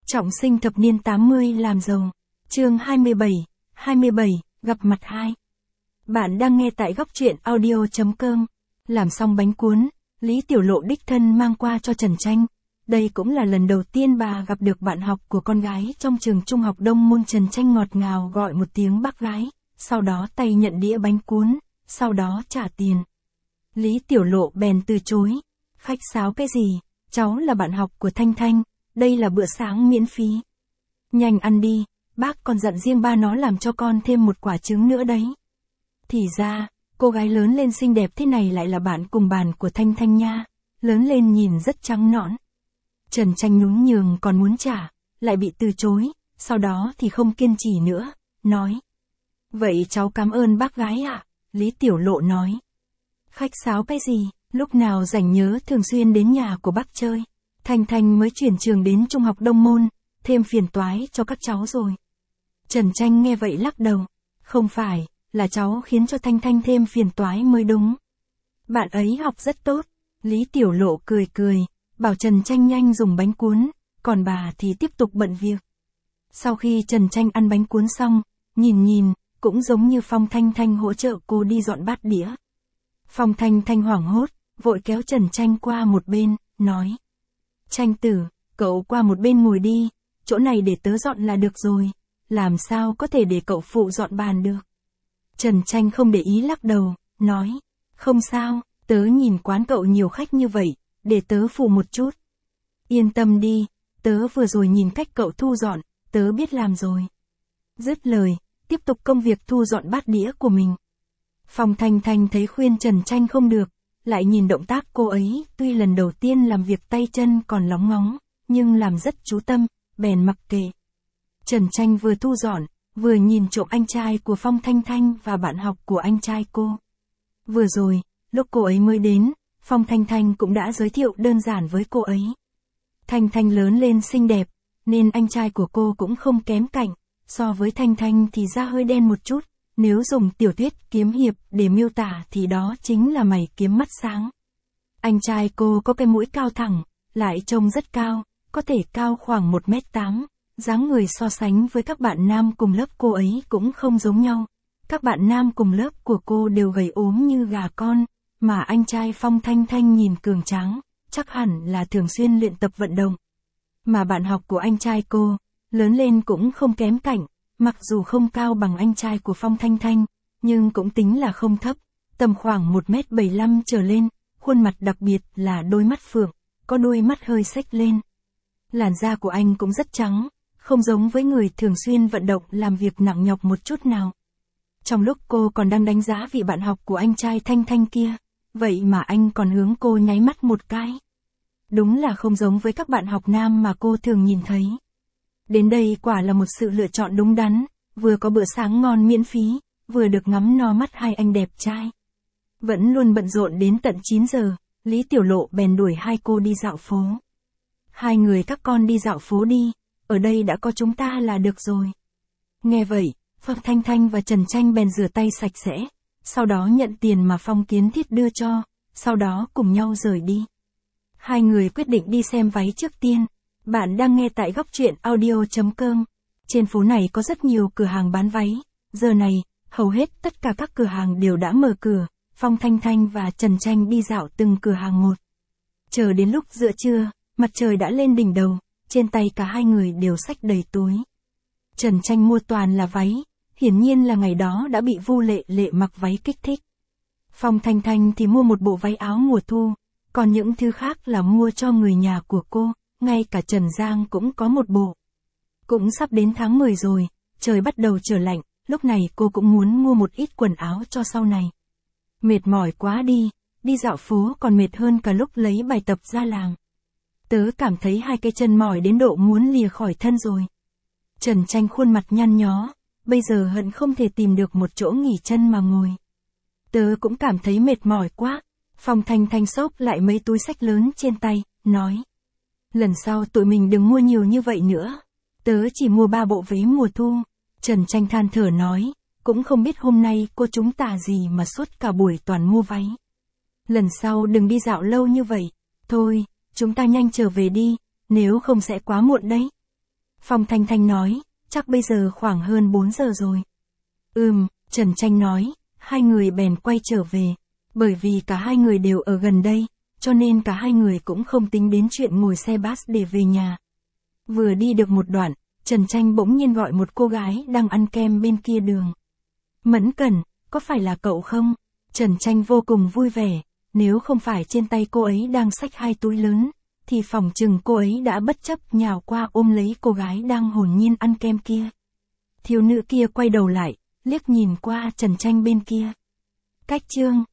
Trọng sinh thập niên 80 làm giàu. Chương 27, gặp mặt 2. Bạn đang nghe tại góc truyện audio.com. Làm xong bánh cuốn, Lý Tiểu Lộ đích thân mang qua cho Trần Tranh. Đây cũng là lần đầu tiên bà gặp được bạn học của con gái trong trường trung học Đông Môn. Trần Tranh ngọt ngào gọi một tiếng bác gái, sau đó tay nhận đĩa bánh cuốn, sau đó trả tiền. Lý Tiểu Lộ bèn từ chối. Khách sáo cái gì, cháu là bạn học của Thanh Thanh, đây là bữa sáng miễn phí. Nhanh ăn đi, bác còn dặn riêng ba nó làm cho con thêm một quả trứng nữa đấy. Thì ra, cô gái lớn lên xinh đẹp thế này lại là bạn cùng bàn của Thanh Thanh nha, lớn lên nhìn rất trắng nõn. Trần Tranh nhún nhường còn muốn trả, lại bị từ chối, sau đó thì không kiên trì nữa, nói. Vậy cháu cảm ơn bác gái ạ, Lý Tiểu Lộ nói. Khách sáo cái gì, lúc nào rảnh nhớ thường xuyên đến nhà của bác chơi. Thanh Thanh mới chuyển trường đến trung học Đông Môn, thêm phiền toái cho các cháu rồi. Trần Tranh nghe vậy lắc đầu. Không phải, là cháu khiến cho Thanh Thanh thêm phiền toái mới đúng. Bạn ấy học rất tốt. Lý Tiểu Lộ cười cười, bảo Trần Tranh nhanh dùng bánh cuốn, còn bà thì tiếp tục bận việc. Sau khi Trần Tranh ăn bánh cuốn xong, nhìn, cũng giống như Phong Thanh Thanh hỗ trợ cô đi dọn bát đĩa. Phong Thanh Thanh hoảng hốt, vội kéo Trần Tranh qua một bên, nói. Tranh tử, cậu qua một bên ngồi đi, chỗ này để tớ dọn là được rồi, làm sao có thể để cậu phụ dọn bàn được. Trần Tranh không để ý lắc đầu, nói, không sao, tớ nhìn quán cậu nhiều khách như vậy, để tớ phụ một chút. Yên tâm đi, tớ vừa rồi nhìn cách cậu thu dọn, tớ biết làm rồi. Dứt lời, tiếp tục công việc thu dọn bát đĩa của mình. Phong Thanh Thanh thấy khuyên Trần Tranh không được, lại nhìn động tác cô ấy, tuy lần đầu tiên làm việc tay chân còn lóng ngóng, nhưng làm rất chú tâm, bèn mặc kệ. Trần Tranh vừa thu dọn, vừa nhìn trộm anh trai của Phong Thanh Thanh và bạn học của anh trai cô. Vừa rồi, lúc cô ấy mới đến, Phong Thanh Thanh cũng đã giới thiệu đơn giản với cô ấy. Thanh Thanh lớn lên xinh đẹp, nên anh trai của cô cũng không kém cạnh, so với Thanh Thanh thì da hơi đen một chút. Nếu dùng tiểu thuyết kiếm hiệp để miêu tả thì đó chính là mày kiếm mắt sáng. Anh trai cô có cái mũi cao thẳng, lại trông rất cao, có thể cao khoảng 1m8, dáng người so sánh với các bạn nam cùng lớp cô ấy cũng không giống nhau. Các bạn nam cùng lớp của cô đều gầy ốm như gà con, mà anh trai Phong Thanh Thanh nhìn cường tráng, chắc hẳn là thường xuyên luyện tập vận động. Mà bạn học của anh trai cô, lớn lên cũng không kém cạnh. Mặc dù không cao bằng anh trai của Phong Thanh Thanh, nhưng cũng tính là không thấp, tầm khoảng 1m75 trở lên, khuôn mặt đặc biệt là đôi mắt phượng, có đôi mắt hơi xếch lên. Làn da của anh cũng rất trắng, không giống với người thường xuyên vận động làm việc nặng nhọc một chút nào. Trong lúc cô còn đang đánh giá vị bạn học của anh trai Thanh Thanh kia, vậy mà anh còn hướng cô nháy mắt một cái. Đúng là không giống với các bạn học nam mà cô thường nhìn thấy. Đến đây quả là một sự lựa chọn đúng đắn, vừa có bữa sáng ngon miễn phí, vừa được ngắm no mắt hai anh đẹp trai. Vẫn luôn bận rộn đến tận 9 giờ, Lý Tiểu Lộ bèn đuổi hai cô đi dạo phố. Hai người các con đi dạo phố đi, ở đây đã có chúng ta là được rồi. Nghe vậy, Phong Thanh Thanh và Trần Tranh bèn rửa tay sạch sẽ, sau đó nhận tiền mà Phong Kiến Thiết đưa cho, sau đó cùng nhau rời đi. Hai người quyết định đi xem váy trước tiên. Bạn đang nghe tại góc truyện audio.com. Trên phố này có rất nhiều cửa hàng bán váy. Giờ này, hầu hết tất cả các cửa hàng đều đã mở cửa. Phong Thanh Thanh và Trần Tranh đi dạo từng cửa hàng một. Chờ đến lúc giữa trưa, mặt trời đã lên đỉnh đầu, trên tay cả hai người đều xách đầy túi. Trần Tranh mua toàn là váy, hiển nhiên là ngày đó đã bị Vu Lệ Lệ mặc váy kích thích. Phong Thanh Thanh thì mua một bộ váy áo mùa thu, còn những thứ khác là mua cho người nhà của cô. Ngay cả Trần Giang cũng có một bộ. Cũng sắp đến tháng 10 rồi, trời bắt đầu trở lạnh, lúc này cô cũng muốn mua một ít quần áo cho sau này. Mệt mỏi quá đi dạo phố còn mệt hơn cả lúc lấy bài tập ra làm. Tớ cảm thấy hai cái chân mỏi đến độ muốn lìa khỏi thân rồi. Trần Tranh khuôn mặt nhăn nhó, bây giờ hận không thể tìm được một chỗ nghỉ chân mà ngồi. Tớ cũng cảm thấy mệt mỏi quá. Phong Thanh Thanh xốc lại mấy túi xách lớn trên tay, nói. Lần sau tụi mình đừng mua nhiều như vậy nữa. Tớ chỉ mua 3 bộ váy mùa thu. Trần Tranh than thở nói, cũng không biết hôm nay cô chúng ta gì mà suốt cả buổi toàn mua váy. Lần sau đừng đi dạo lâu như vậy. Thôi, chúng ta nhanh trở về đi, nếu không sẽ quá muộn đấy. Phong Thanh Thanh nói, chắc bây giờ khoảng hơn 4 giờ rồi. Trần Tranh nói, hai người bèn quay trở về. Bởi vì cả hai người đều ở gần đây, cho nên cả hai người cũng không tính đến chuyện ngồi xe bus để về nhà. Vừa đi được một đoạn, Trần Tranh bỗng nhiên gọi một cô gái đang ăn kem bên kia đường. Mẫn Cẩn, có phải là cậu không? Trần Tranh vô cùng vui vẻ, nếu không phải trên tay cô ấy đang xách 2 túi lớn, thì phỏng chừng cô ấy đã bất chấp nhào qua ôm lấy cô gái đang hồn nhiên ăn kem kia. Thiếu nữ kia quay đầu lại, liếc nhìn qua Trần Tranh bên kia. Cách chương